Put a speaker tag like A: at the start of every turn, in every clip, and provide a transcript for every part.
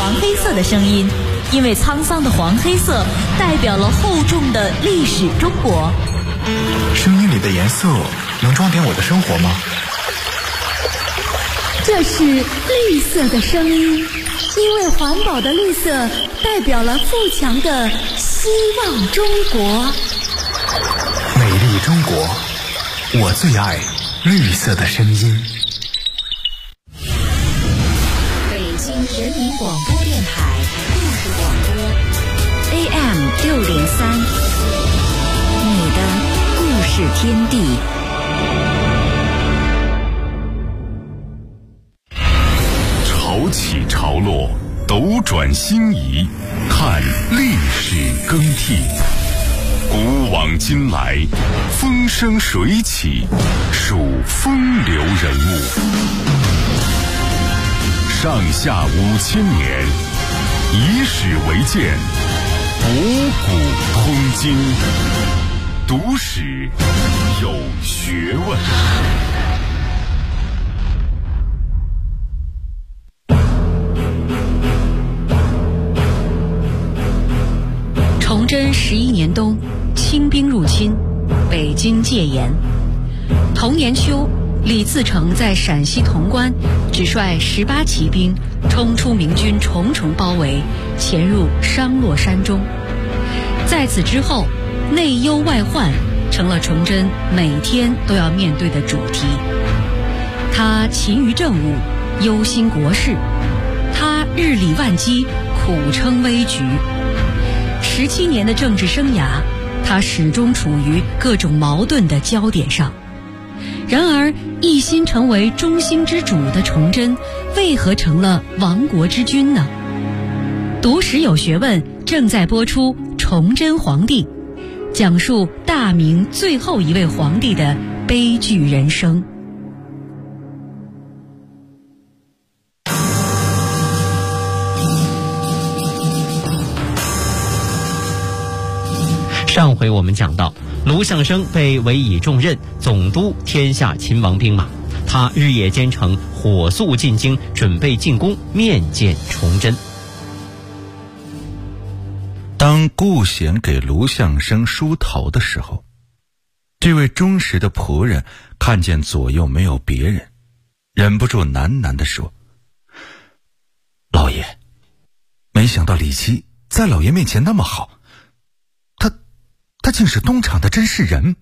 A: 黄黑色的声音，因为沧桑的黄黑色代表了厚重的历史中国。
B: 声音里的颜色能装点我的生活吗？
C: 这是绿色的声音，因为环保的绿色代表了富强的希望中国。
B: 美丽中国，我最爱绿色的声音。
D: 北京人民广播电台故事广播 AM603，你的故事天地。
E: 潮起潮落，斗转星移，看历史更替。古往今来，风生水起，数风流人物。上下5000年，以史为鉴，博古通今，读史有学问。
D: 崇祯11年冬，清兵入侵，北京戒严。同年秋，李自成在陕西潼关只率18骑兵冲出明军重重包围，潜入商洛山中。在此之后，内忧外患成了崇祯每天都要面对的主题。他勤于政务，忧心国事，他日理万机，苦撑危局。17年的政治生涯，他始终处于各种矛盾的焦点上。然而，一心成为中兴之主的崇祯，为何成了亡国之君呢？读史有学问正在播出《崇祯皇帝》，讲述大明最后一位皇帝的悲剧人生。
F: 上回我们讲到，卢象升被委以重任，总督天下秦王兵马，他日夜兼程，火速进京，准备进宫面见崇祯。
G: 当顾显给卢象升梳头的时候，这位忠实的仆人看见左右没有别人，忍不住喃喃地说：“老爷，没想到李琦在老爷面前那么好，他竟是东厂的真是人。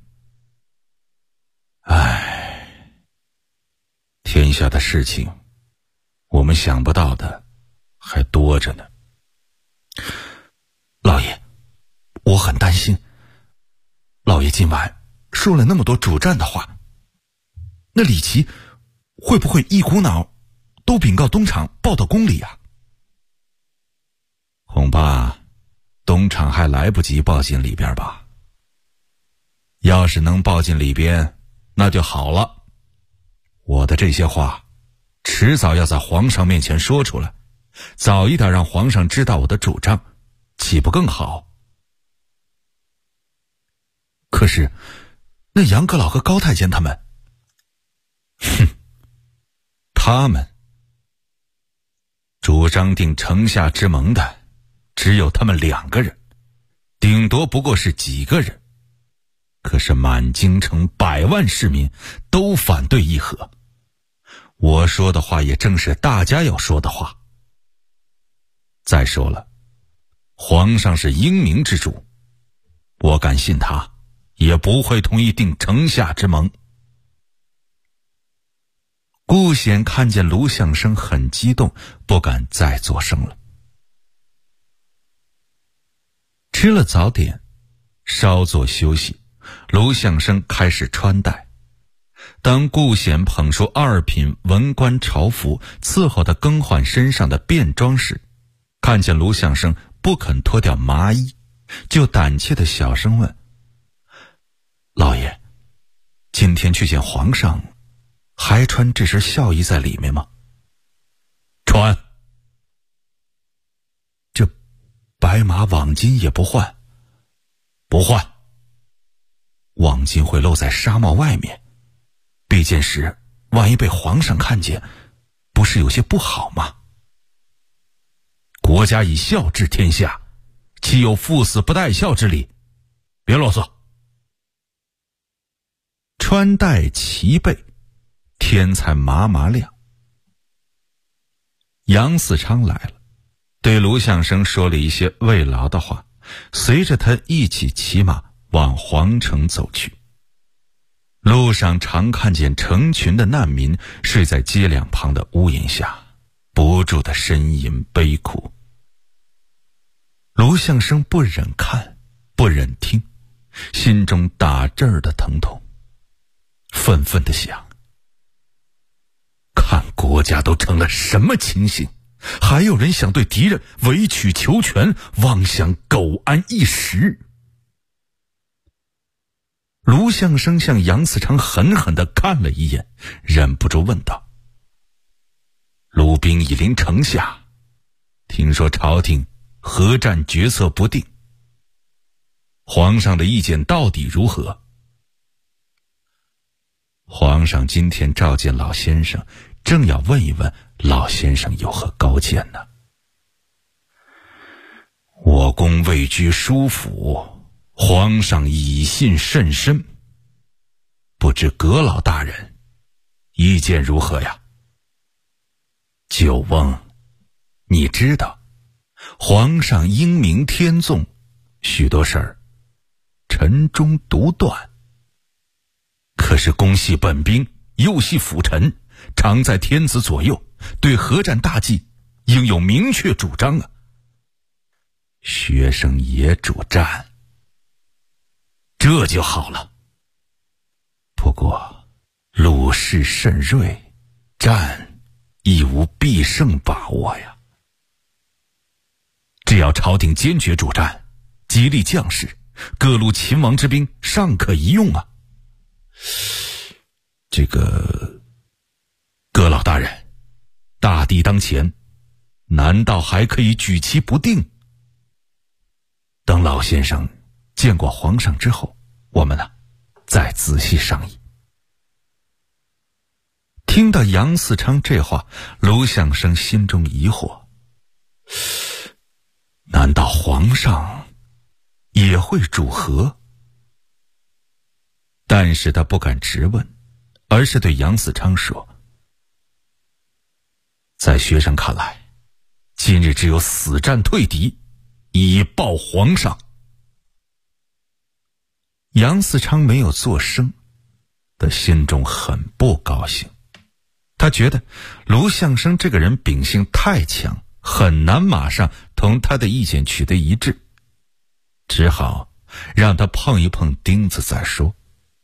G: 唉，天下的事情，我们想不到的还多着呢。老爷，我很担心，老爷今晚说了那么多主战的话，那李琦会不会一股脑都禀告东厂报到宫里啊？恐怕东厂还来不及报进里边吧。要是能报进里边，那就好了。我的这些话，迟早要在皇上面前说出来，早一点让皇上知道我的主张，岂不更好？可是，那杨阁老和高太监他们，他们主张定城下之盟的，只有他们2个人，顶多不过是几个人。可是满京城100万市民都反对议和，我说的话也正是大家要说的话。再说了，皇上是英明之主，我敢信他也不会同意定城下之盟。顾显看见卢象升很激动，不敢再作声了。吃了早点，稍作休息，卢象升开始穿戴。当顾显捧出2品文官朝服，伺候他更换身上的便装时，看见卢象升不肯脱掉麻衣，就胆怯地小声问：“老爷，今天去见皇上，还穿这身孝衣在里面吗？”“穿。”“这白马网巾也不换？”“不换。网巾会露在纱帽外面，闭件时万一被皇上看见，不是有些不好吗？” 国家以孝治天下，岂有父死不带孝之理？别啰嗦。穿戴齐备，天才麻麻亮。杨嗣昌来了，对卢象升说了一些慰劳的话，随着他一起骑马往皇城走去。路上常看见成群的难民睡在街两旁的屋檐下，不住地呻吟悲哭。卢象升不忍看，不忍听，心中打这儿的疼痛，愤愤地想：看国家都成了什么情形，还有人想对敌人委曲求全，妄想苟安一时。卢象升向杨嗣昌狠狠地看了一眼，忍不住问道：卢兵已临城下，听说朝廷合战决策不定，皇上的意见到底如何？皇上今天召见老先生，正要问一问老先生有何高见呢。我公位居书府，皇上以信甚深，不知阁老大人意见如何呀？九翁，你知道皇上英明天纵，许多事儿臣中独断，可是公系本兵，又系辅臣，常在天子左右，对合战大计应有明确主张啊。学生也主战，这就好了。不过鲁士甚锐，战亦无必胜把握呀。只要朝廷坚决主战，激励将士，各路秦王之兵尚可一用啊。这个阁老大人，大敌当前，难道还可以举棋不定？等老先生见过皇上之后，我们再仔细商议。听到杨嗣昌这话，卢象升心中疑惑，难道皇上也会主和？但是他不敢直问，而是对杨嗣昌说：在学生看来，今日只有死战退敌，以报皇上。杨嗣昌没有作声，他心中很不高兴。他觉得卢象升这个人秉性太强，很难马上同他的意见取得一致，只好让他碰一碰钉子再说。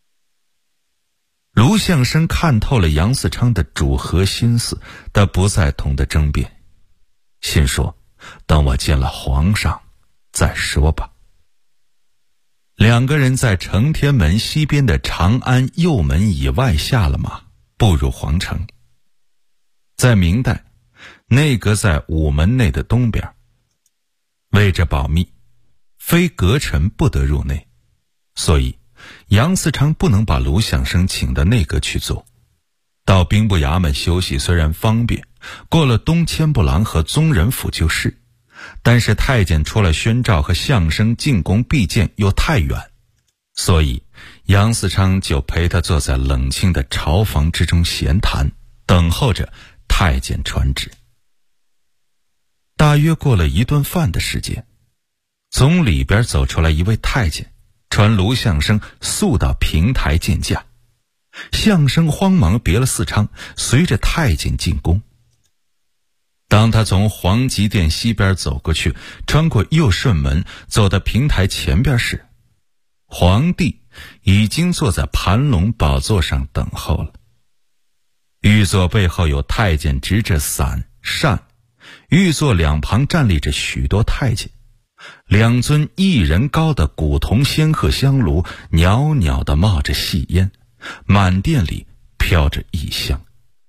G: 卢象升看透了杨嗣昌的主和心思，他不再同他争辩，心说等我见了皇上再说吧。两个人在承天门西边的长安右门以外下了马，步入皇城。在明代，内阁在午门内的东边，为着保密，非阁臣不得入内，所以杨嗣昌不能把卢象升请到内阁去坐。到兵部衙门休息虽然方便，过了东千步廊和宗人府就是，但是太监出来宣召和相声进宫必见又太远，所以杨嗣昌就陪他坐在冷清的朝房之中闲谈，等候着太监传旨。大约过了一顿饭的时间，从里边走出来一位太监，传卢象升速到平台见驾。相声慌忙别了嗣昌，随着太监进宫。当他从皇极殿西边走过去，穿过右顺门，走到平台前边时，皇帝已经坐在盘龙宝座上等候了。御座背后有太监执着伞扇，御座两旁站立着许多太监，两尊1人高的古铜仙鹤香炉袅袅地冒着细烟，满殿里飘着异香。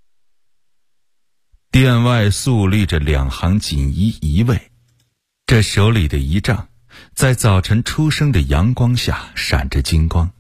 G: 殿外肃立着2行锦衣仪卫，这手里的仪仗在早晨初升的阳光下闪着金光。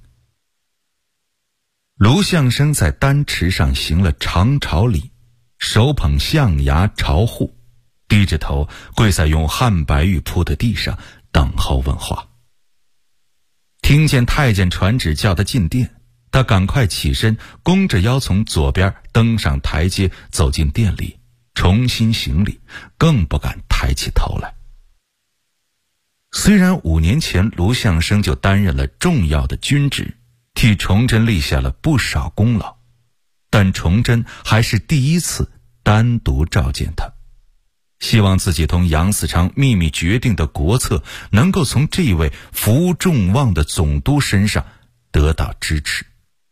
G: 卢象升在丹池上行了长朝礼，手捧象牙朝护， 低着头跪在用汉白玉铺的地上等候问话。听见太监传旨叫他进殿，他赶快起身，弓着腰从左边登上台阶，走进殿里，重新行礼，更不敢抬起头来。虽然5年前卢象升就担任了重要的军职，替崇祯立下了不少功劳，但崇祯还是第一次单独召见他，希望自己同杨嗣昌秘密决定的国策能够从这位负众望的总督身上得到支持。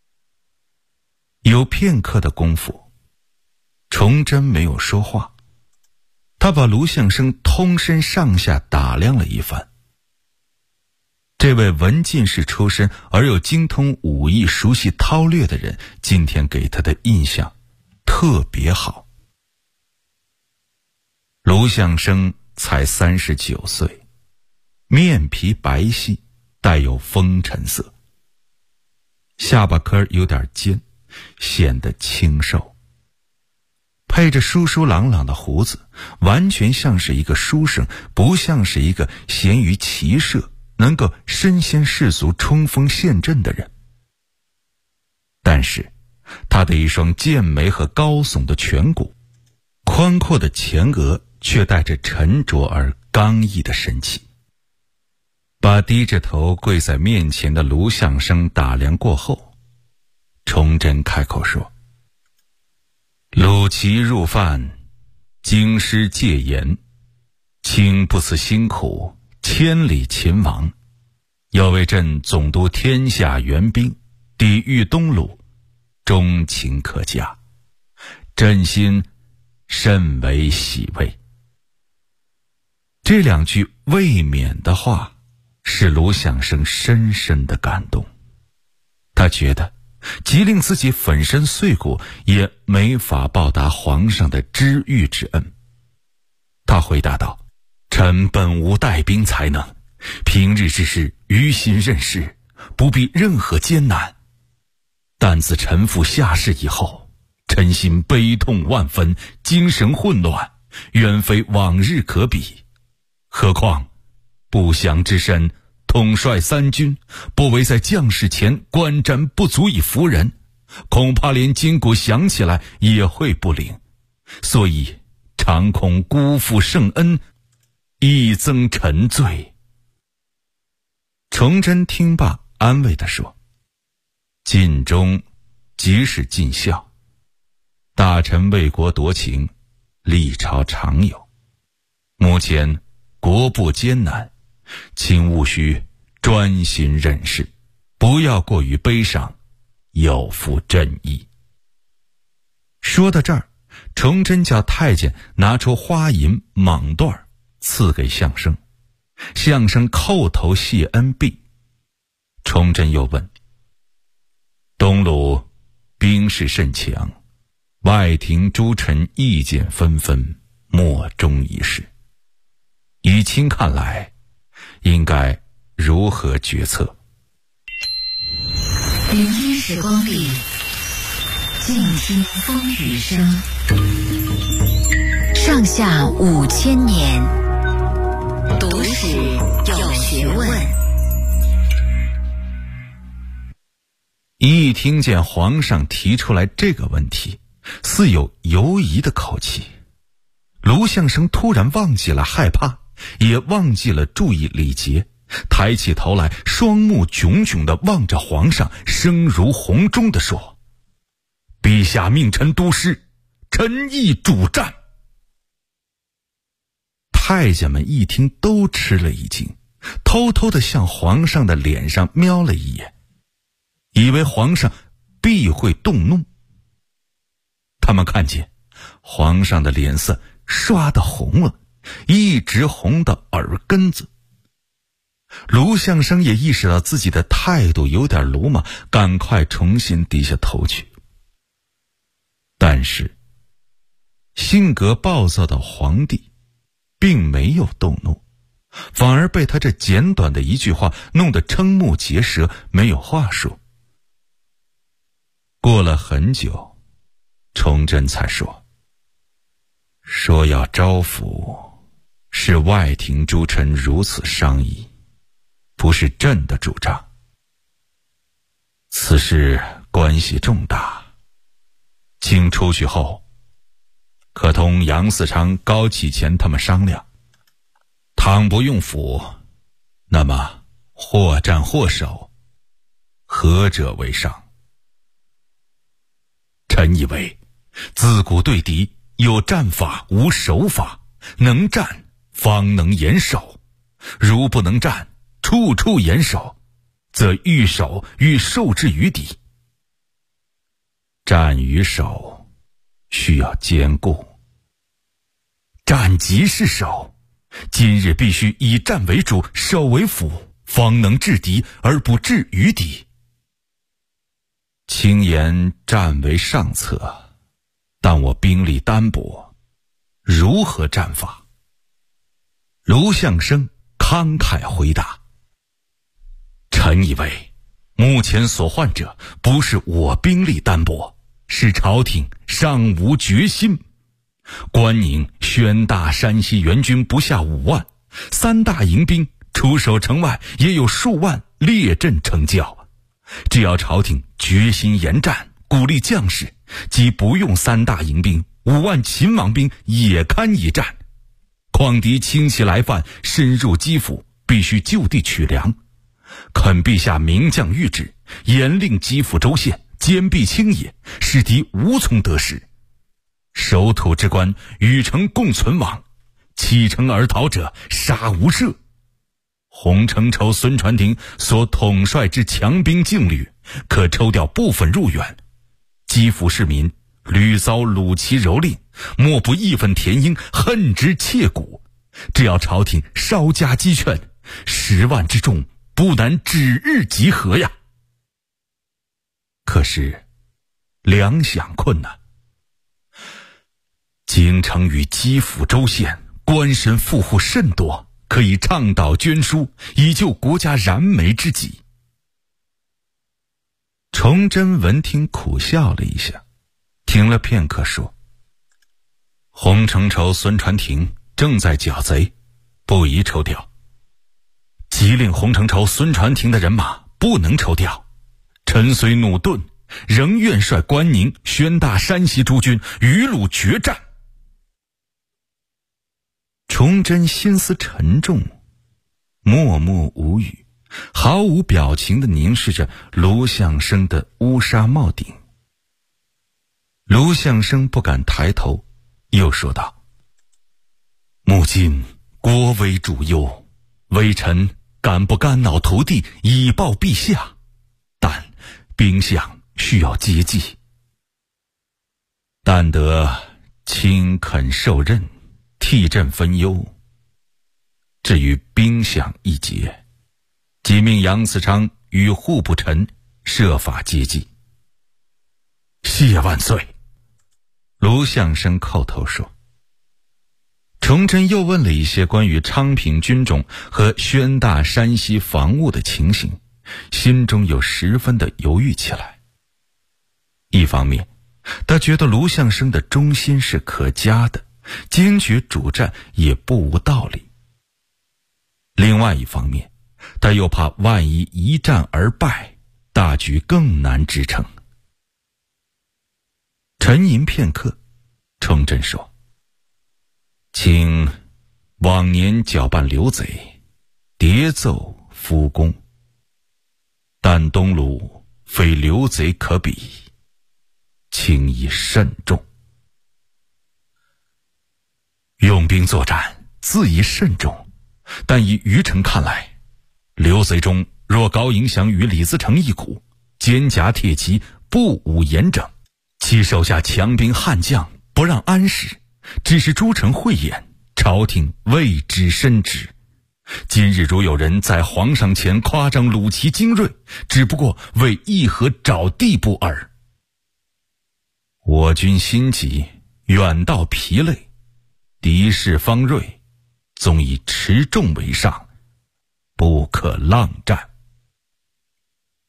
G: 有片刻的功夫，崇祯没有说话，他把卢象升通身上下打量了一番。这位文进士出身而又精通武艺、熟悉韬略的人，今天给他的印象特别好。卢象升才39岁，面皮白皙，带有风尘色，下巴颏有点尖，显得清瘦，配着疏疏朗朗的胡子，完全像是一个书生，不像是一个闲于骑射能够身先士卒冲锋陷阵的人。但是他的一双剑眉和高耸的颧骨，宽阔的前额却带着沉着而刚毅的神气。把低着头跪在面前的卢象升打量过后，崇祯开口说：鲁齐入犯，京师戒严，卿不辞辛苦，千里勤王，要为朕总督天下援兵，抵御东鲁，忠勤可嘉，朕心甚为喜慰。这2句未免的话使卢象升深深的感动，他觉得即令自己粉身碎骨也没法报答皇上的知遇之恩。他回答道：臣本无带兵才能，平日之事于心任事，不必任何艰难，但自臣服下士以后，臣心悲痛万分，精神混乱，远非往日可比。何况不祥之身，统帅3军，不为在将士前观瞻不足以服人，恐怕连筋骨想起来也会不灵，所以常恐辜负圣恩，亦增臣罪。崇祯听罢安慰地说：尽忠即是尽孝，大臣为国夺情，历朝常有，目前国不艰难，请务须专心任事，不要过于悲伤，有负朕意。说到这儿，崇祯叫太监拿出花银蟒缎赐给相生，相生叩头谢恩毕。崇祯又问：东鲁兵势甚强，外廷诸臣意见纷纷，莫衷一是，以卿看来，应该如何决策？
A: 聆听时光里，静听风雨声。上下5000年，读史有学问。
G: 一听见皇上提出来这个问题，似有犹疑的口气，卢象升突然忘记了害怕，也忘记了注意礼节，抬起头来，双目炯炯地望着皇上，声如洪钟地说：陛下命臣督师，臣意主战。太监们一听都吃了一惊，偷偷地向皇上的脸上瞄了一眼，以为皇上必会动怒。他们看见皇上的脸色刷得红了，一直红到耳根子。卢象升也意识到自己的态度有点鲁莽，赶快重新低下头去。但是性格暴躁的皇帝并没有动怒，反而被他这简短的一句话弄得瞠目结舌，没有话说。过了很久，崇祯才说： 说要招抚，是外廷诸臣如此商议，不是朕的主张。此事关系重大，卿出去后，可同杨嗣昌、高启乾他们商量。倘不用辅，那么或战或守，何者为上？臣以为，自古对敌有战法无守法，能战方能严守，如不能战，处处严守，则欲守欲受制于敌。战与守需要兼顾，战即是守，今日必须以战为主，守为辅，方能制敌而不至于敌。轻言战为上策，但我兵力单薄，如何战法？卢象升慷慨回答：臣以为，目前所患者不是我兵力单薄，是朝廷尚无决心。关宁、宣大、山西援军不下5万，3大营兵出守城外也有数万列阵成教。只要朝廷决心严战，鼓励将士，即不用3大营兵，5万秦王兵也堪一战。况敌轻骑来犯，深入基辅，必须就地取粮。恳陛下明降谕旨，严令基辅州县坚壁清野，使敌无从得势。守土之官与城共存亡，弃城而逃者杀无赦。洪承畴、孙传庭所统帅之强兵劲旅，可抽调部分入援。基辅市民屡遭鲁齐蹂躏，莫不义愤填膺，恨之切骨。只要朝廷稍加激劝，10万之众不难指日集合呀。可是粮饷困难，京城与基辅州县官绅富户甚多，可以倡导捐书，以救国家燃眉之急。崇祯闻听苦笑了一下，停了片刻说：洪承畴、孙传庭正在剿贼，不宜抽调。即令洪承畴、孙传庭的人马不能抽调，臣虽怒钝，仍愿率关宁、宣大、山西诸军与鲁决战。崇祯心思沉重，默默无语，毫无表情地凝视着卢象升的乌纱帽顶。卢象升不敢抬头，又说道：目今国危主忧，微臣敢不肝脑涂地以报陛下，但兵相需要接济，但得卿肯受任，替朕分忧。至于兵相一节，即命杨嗣昌与户部臣设法接济。谢万岁！卢象升叩头说。崇祯又问了一些关于昌平军种和宣大山西防务的情形，心中又十分的犹豫起来。一方面，他觉得卢象升的忠心是可嘉的，坚决主战也不无道理。另外一方面，他又怕万一一战而败，大局更难支撑。沉吟片刻，崇祯说：卿往年搅拌刘贼，迭奏夫功，但东鲁非刘贼可比，卿宜慎重。用兵作战自宜慎重，但以余臣看来，刘贼中若高迎祥与李自成一股，肩胛铁骑，不武严整，其手下强兵悍将不让安使，只是诸臣慧眼，朝廷未知深知。今日如有人在皇上前夸张鲁齐精锐，只不过为议和找地步耳。我军心急，远道疲累，敌势方锐，纵以持重为上，不可浪战。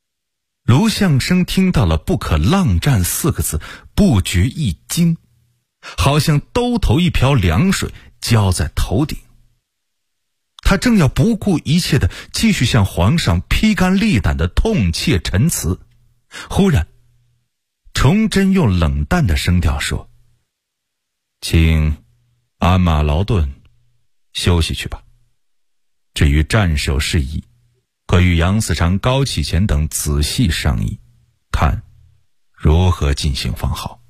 G: 卢象升听到了不可浪战4个字，不觉一惊， 好像兜头一瓢凉水浇在头顶。他正要不顾一切地继续向皇上披肝沥胆地痛切陈词，忽然崇祯用冷淡的声调说：“请鞍马劳顿，休息去吧。至于战守事宜，可与杨嗣昌、高启乾等仔细商议，看如何进行方好。”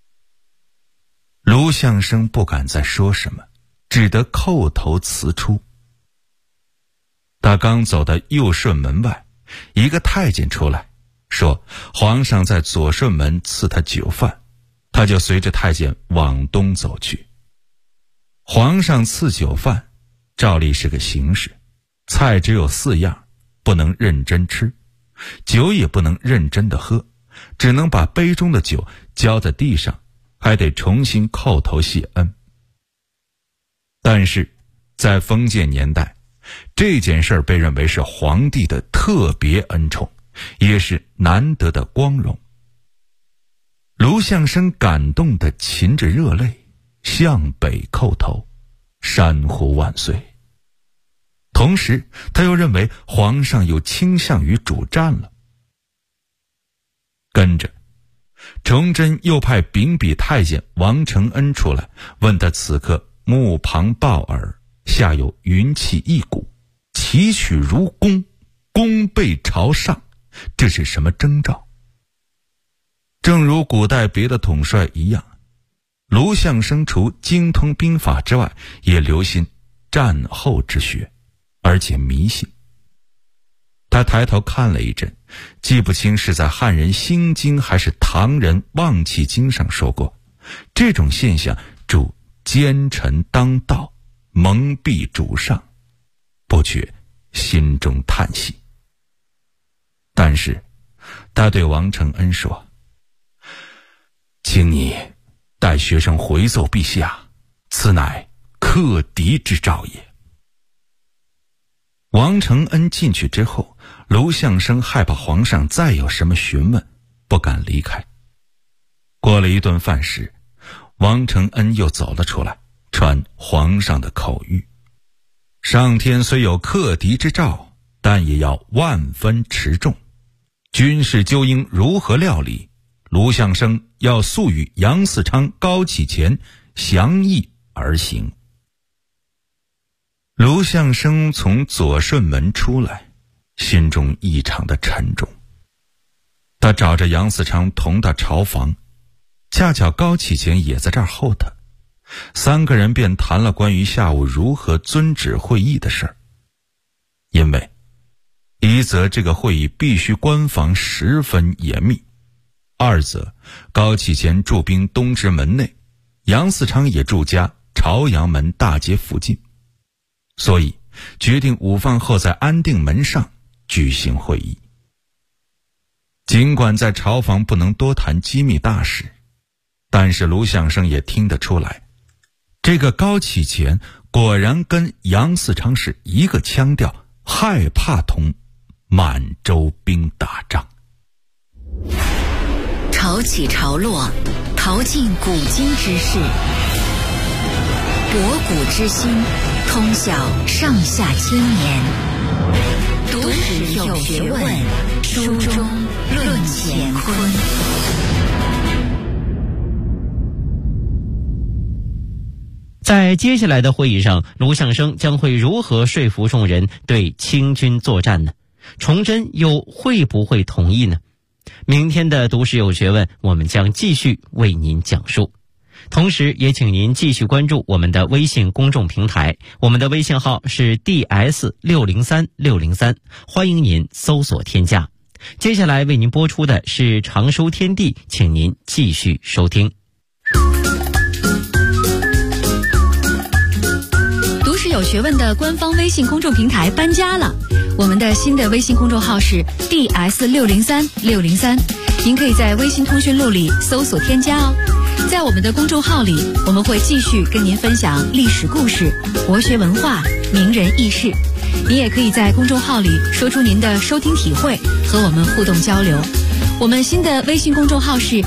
G: 卢象升不敢再说什么，只得叩头辞出。他刚走到右顺门外，一个太监出来说皇上在左顺门赐他酒饭，他就随着太监往东走去。皇上赐酒饭照例是个形式，菜只有4样，不能认真吃，酒也不能认真的喝，只能把杯中的酒浇在地上，还得重新叩头谢恩。但是在封建年代，这件事被认为是皇帝的特别恩宠，也是难得的光荣。卢象升感动得噙着热泪，向北叩头，山呼万岁。同时他又认为皇上又倾向于主战了。跟着崇祯又派秉笔太监王承恩出来，问他此刻目旁抱耳，下有云气一股，旗曲如弓，弓背朝上，这是什么征兆？正如古代别的统帅一样，卢象升除精通兵法之外，也留心战后之学，而且迷信。他抬头看了一阵，记不清是在汉人心经还是唐人望气经上说过，这种现象主奸臣当道，蒙蔽主上，不觉心中叹息。但是他对王承恩说：“请你带学生回奏陛下，此乃克敌之兆也。”王承恩进去之后，卢象升害怕皇上再有什么询问，不敢离开。过了一顿饭时，王承恩又走了出来，传皇上的口谕：上天虽有克敌之兆，但也要万分持重，军事究应如何料理，卢象升要速与杨嗣昌、高启乾详议而行。卢象升从左顺门出来，心中异常的沉重。他找着杨嗣昌同到朝房，恰巧高启乾也在这儿候他，3个人便谈了关于下午如何遵旨会议的事儿。因为一则这个会议必须官防十分严密，二则高启乾驻兵东直门内，杨嗣昌也驻家朝阳门大街附近，所以决定午饭后在安定门上举行会议。尽管在朝房不能多谈机密大事，但是卢象升也听得出来，这个高启乾果然跟杨嗣昌是一个腔调，害怕同满洲兵打仗。
D: 潮起潮落，淘尽古今之事，博古之今，通晓上下千年。读史有学问，书中论乾坤。
F: 在接下来的会议上，卢象升将会如何说服众人对清军作战呢？崇祯又会不会同意呢？明天的读史有学问，我们将继续为您讲述。同时也请您继续关注我们的微信公众平台，我们的微信号是 DS603603，欢迎您搜索添加。接下来为您播出的是长收天地，请您继续收听。
D: 读史有学问的官方微信公众平台搬家了，我们的新的微信公众号是 DS603603，您可以在微信通讯录里搜索添加哦。在我们的公众号里，我们会继续跟您分享历史故事、国学文化、名人轶事。您也可以在公众号里说出您的收听体会，和我们互动交流。 我们新的微信公众号是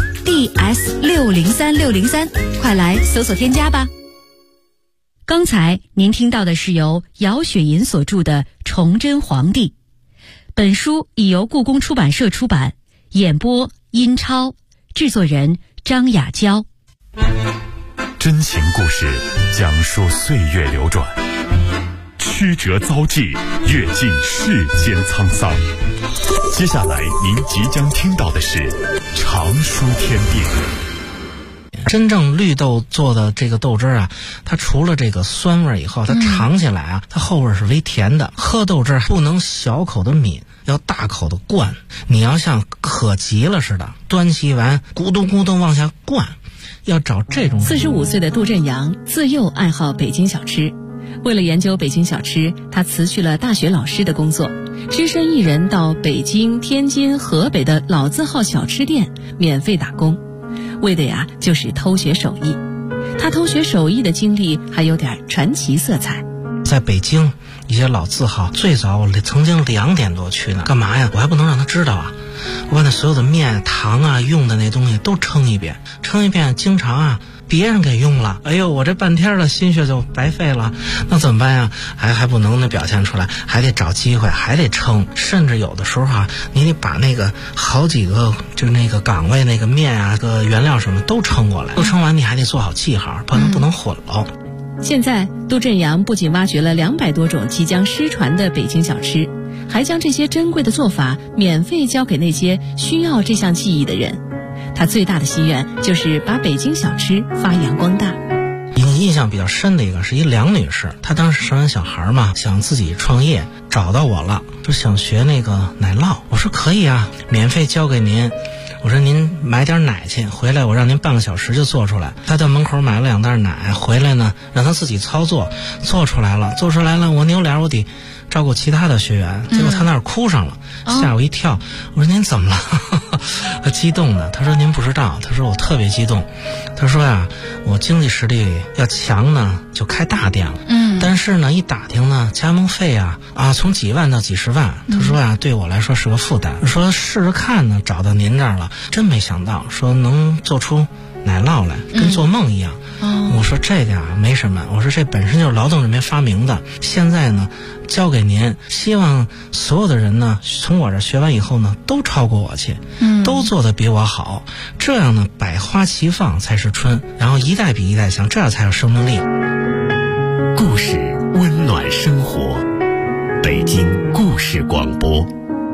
D: DS603603，快来搜索添加吧。刚才您听到的是由姚雪银所著的《崇祯皇帝》，本书已由故宫出版社出版，演播殷超，制作人张雅娇。
E: 真情故事讲述岁月流转，曲折遭际，阅尽世间沧桑。接下来您即将听到的是常书天地。
H: 真正绿豆做的这个豆汁啊，它除了这个酸味以后，它尝起来啊，它后味是微甜的。喝豆汁不能小口的抿，要大口的灌。你要像渴急了似的，端起碗咕咚咕咚往下灌，要找这种。
D: 45岁的杜振阳自幼爱好北京小吃，为了研究北京小吃，他辞去了大学老师的工作，只身一人到北京、天津、河北的老字号小吃店免费打工，为的呀就是偷学手艺。他偷学手艺的经历还有点传奇色彩。
H: 在北京一些老字号，最早我曾经2点多去呢，干嘛呀？我还不能让他知道啊！我把那所有的面、糖啊、用的那东西都称一遍，经常啊别人给用了，哎呦，我这半天的心血就白费了，那怎么办呀？还不能表现出来，还得找机会，还得称，甚至有的时候啊，你得把那个好几个就是那个岗位那个面啊、个原料什么都称过来，都称完你还得做好记号，不能混了。
D: 现在杜振阳不仅挖掘了200多种即将失传的北京小吃，还将这些珍贵的做法免费交给那些需要这项技艺的人。他最大的心愿就是把北京小吃发扬光大。
H: 印象比较深的一个是一梁女士，她当时生完小孩嘛，想自己创业，找到我了，就想学那个奶酪。我说可以啊，免费交给您。我说您买点奶去，回来我让您半个小时就做出来。他到门口买了2袋奶，回来呢让他自己操作，做出来了。我扭脸我得照顾其他的学员，结果他那儿哭上了，吓我一跳。我说您怎么了？他激动的，他说您不知道，他说我特别激动。他说呀，我经济实力要强呢，就开大店了。但是呢，一打听呢，加盟费啊从几万到几十万。他说呀，对我来说是个负担。说试试看呢，找到您这儿了，真没想到说能做出奶酪来，跟做梦一样。我说这个啊没什么，我说这本身就是劳动人民发明的，现在呢交给您，希望所有的人呢从我这学完以后呢都超过我去，都做得比我好，这样呢百花齐放才是春，然后一代比一代强，这样才有生命力。
B: 故事温暖生活，北京故事广播。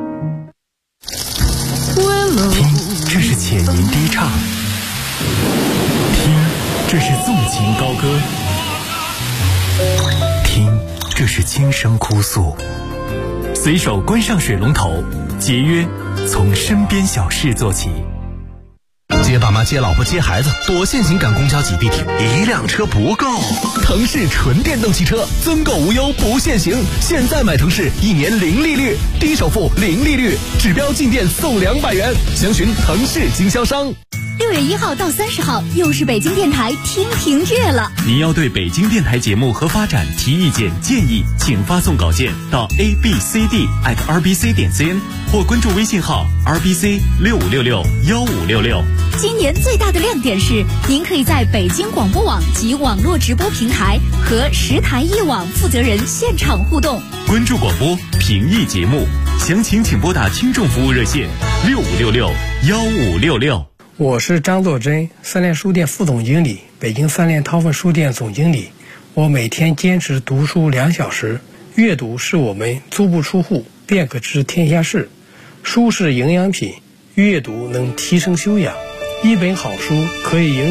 B: 听，这是浅吟低唱；听，这是纵情高歌；听，这是轻声哭诉。随手关上水龙头，节约从身边小事做起。接爸妈、接老婆、接孩子，多限行赶公交挤地铁，一辆车不够。腾势纯电动汽车，增购无忧不限行。现在买腾势，1年0利率，低首付0利率，指标进店送200元。详询腾势经销商。
C: 6月1号到30号，又是北京电台听评月了。
B: 您要对北京电台节目和发展提意见建议，请发送稿件到 abcd@rbc.cn 或关注微信号 rbc65661566。
C: 今年最大的亮点是，您可以在北京广播网及网络直播平台和10台一网负责人现场互动。
B: 关注广播，评议节目，详情请拨打听众服务热线65661566。
I: 我是张作珍，三联书店副总经理，北京三联韬奋书店总经理。我每天坚持读书2小时，阅读是我们足不出户便可知天下事，书是营养品，阅读能提升修养。一本好书可以影